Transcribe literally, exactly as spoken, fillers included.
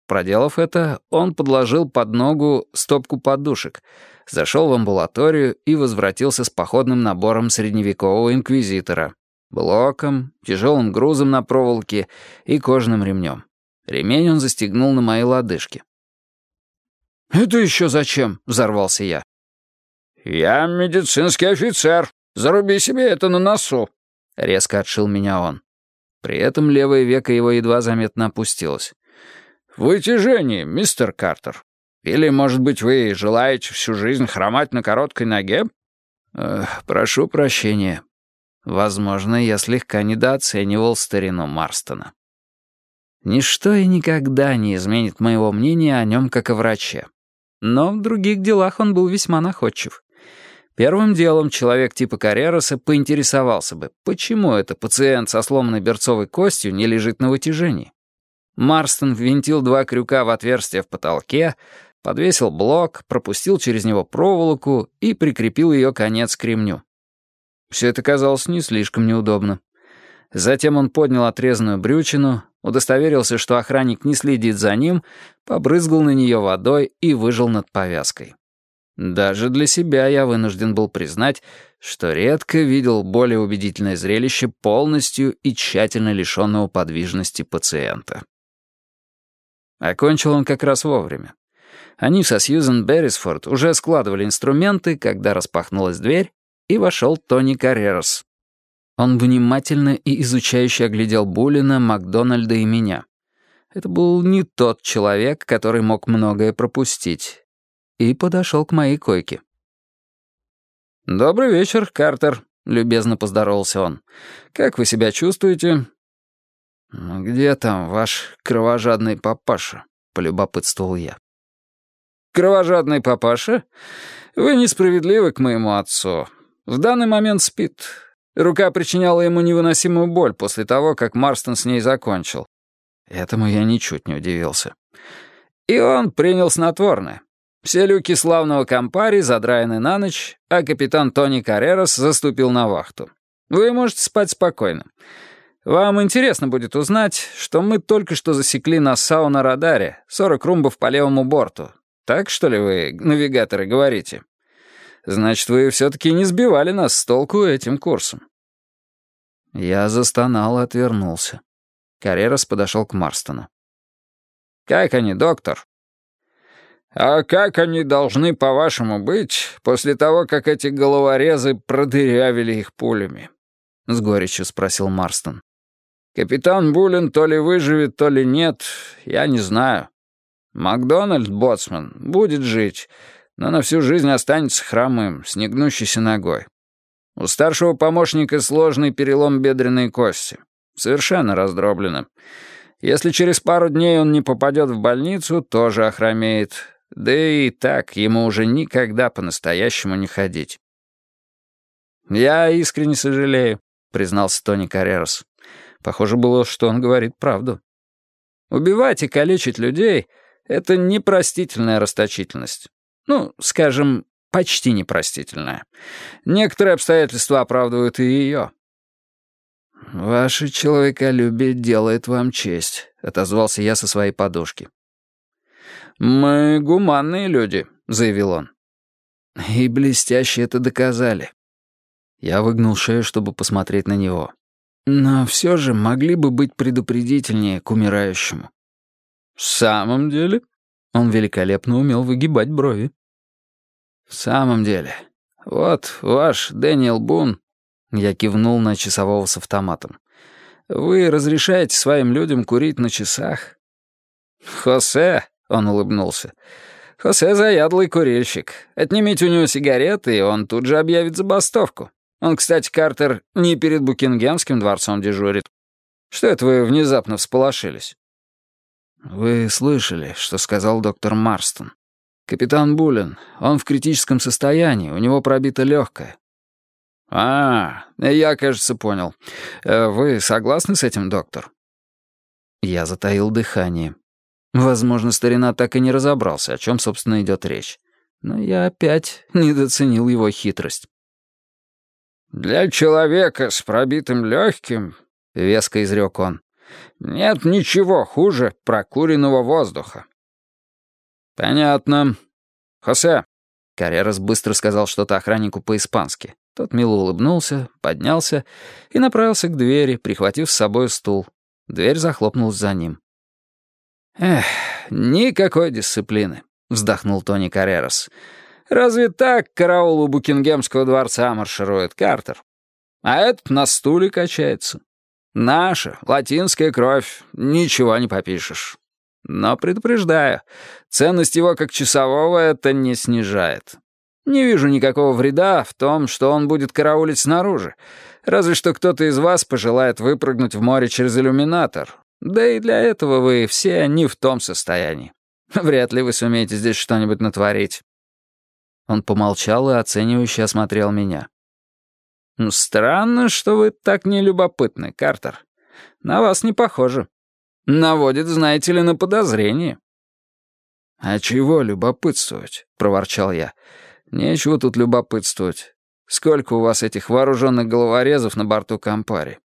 Проделав это, он подложил под ногу стопку подушек, зашел в амбулаторию и возвратился с походным набором средневекового инквизитора, блоком, тяжелым грузом на проволоке и кожаным ремнем. Ремень он застегнул на мои лодыжки. «Это еще зачем?» — взорвался я. «Я медицинский офицер. Заруби себе это на носу», — резко отшил меня он. При этом левое веко его едва заметно опустилось. «Вытяжение, мистер Картер. Или, может быть, вы желаете всю жизнь хромать на короткой ноге?» Эх, «Прошу прощения. Возможно, я слегка недооценивал старину Марстона. Ничто и никогда не изменит моего мнения о нем как о враче. Но в других делах он был весьма находчив. Первым делом человек типа Каррероса поинтересовался бы, почему это пациент со сломанной берцовой костью не лежит на вытяжении. Марстон ввинтил два крюка в отверстие в потолке, подвесил блок, пропустил через него проволоку и прикрепил ее конец к ремню. Все это казалось не слишком неудобно. Затем он поднял отрезанную брючину, удостоверился, что охранник не следит за ним, побрызгал на нее водой и выжал над повязкой. Даже для себя я вынужден был признать, что редко видел более убедительное зрелище полностью и тщательно лишенного подвижности пациента. Окончил он как раз вовремя. Они со Сьюзен Беррисфорд уже складывали инструменты, когда распахнулась дверь, и вошел Тони Каррерос. Он внимательно и изучающе оглядел Буллина, Макдональда и меня. Это был не тот человек, который мог многое пропустить. И подошел к моей койке. «Добрый вечер, Картер», — любезно поздоровался он. «Как вы себя чувствуете?» «Где там ваш кровожадный папаша?» — полюбопытствовал я. «Кровожадный папаша? Вы несправедливы к моему отцу. В данный момент спит. Рука причиняла ему невыносимую боль после того, как Марстон с ней закончил». Этому я ничуть не удивился. «И он принял снотворное. Все люки славного Кампари задраены на ночь, а капитан Тони Каррерос заступил на вахту. Вы можете спать спокойно. Вам интересно будет узнать, что мы только что засекли Нассау на радаре, сорок румбов по левому борту. Так, что ли, вы, навигаторы, говорите? Значит, вы все-таки не сбивали нас с толку этим курсом». Я застонал и отвернулся. Каррерос подошел к Марстону. «Как они, доктор?» «А как они должны, по-вашему, быть, после того, как эти головорезы продырявили их пулями?» — с горечью спросил Марстон. «Капитан Буллин то ли выживет, то ли нет, я не знаю. Макдональд, боцман, будет жить, но на всю жизнь останется хромым, с негнущейся ногой. У старшего помощника сложный перелом бедренной кости, совершенно раздроблено. Если через пару дней он не попадет в больницу, тоже охромеет». Да и так ему уже никогда по-настоящему не ходить. «Я искренне сожалею», — признался Тони Каррерос. Похоже было, что он говорит правду. «Убивать и калечить людей — это непростительная расточительность. Ну, скажем, почти непростительная. Некоторые обстоятельства оправдывают и ее». «Ваше человеколюбие делает вам честь», — отозвался я со своей подушки. «Мы гуманные люди», — заявил он. «И блестяще это доказали». Я выгнул шею, чтобы посмотреть на него. «Но все же могли бы быть предупредительнее к умирающему». «В самом деле?» Он великолепно умел выгибать брови. «В самом деле. Вот ваш Дэниел Бун...» Я кивнул на часового с автоматом. «Вы разрешаете своим людям курить на часах?» «Хосе...» — он улыбнулся. «Хосе заядлый курильщик. Отнимите у него сигареты, и он тут же объявит забастовку. Он, кстати, Картер, не перед Букингемским дворцом дежурит. Что это вы внезапно всполошились?» «Вы слышали, что сказал доктор Марстон? Капитан Буллин, он в критическом состоянии, у него пробито легкое». «А, я, кажется, понял. Вы согласны с этим, доктор?» Я затаил дыхание. Возможно, старина так и не разобрался, о чем, собственно, идет речь. Но я опять недооценил его хитрость. «Для человека с пробитым легким, — веско изрек он, Нет ничего хуже прокуренного воздуха». «Понятно. Хосе». Каррерас быстро сказал что-то охраннику по-испански. Тот мило улыбнулся, поднялся и направился к двери, прихватив с собой стул. Дверь захлопнулась за ним. «Эх, никакой дисциплины», — вздохнул Тони Каррерас. «Разве так караул у Букингемского дворца марширует, Картер? А этот на стуле качается. Наша, латинская кровь, ничего не попишешь. Но предупреждаю, ценность его как часового это не снижает. Не вижу никакого вреда в том, что он будет караулить снаружи, разве что кто-то из вас пожелает выпрыгнуть в море через иллюминатор. Да и для этого вы все не в том состоянии. Вряд ли вы сумеете здесь что-нибудь натворить». Он помолчал и оценивающе осмотрел меня. «Странно, что вы так нелюбопытны, Картер. На вас не похоже. Наводит, знаете ли, на подозрение». «А чего любопытствовать?» — проворчал я. «Нечего тут любопытствовать. Сколько у вас этих вооруженных головорезов на борту Кампари?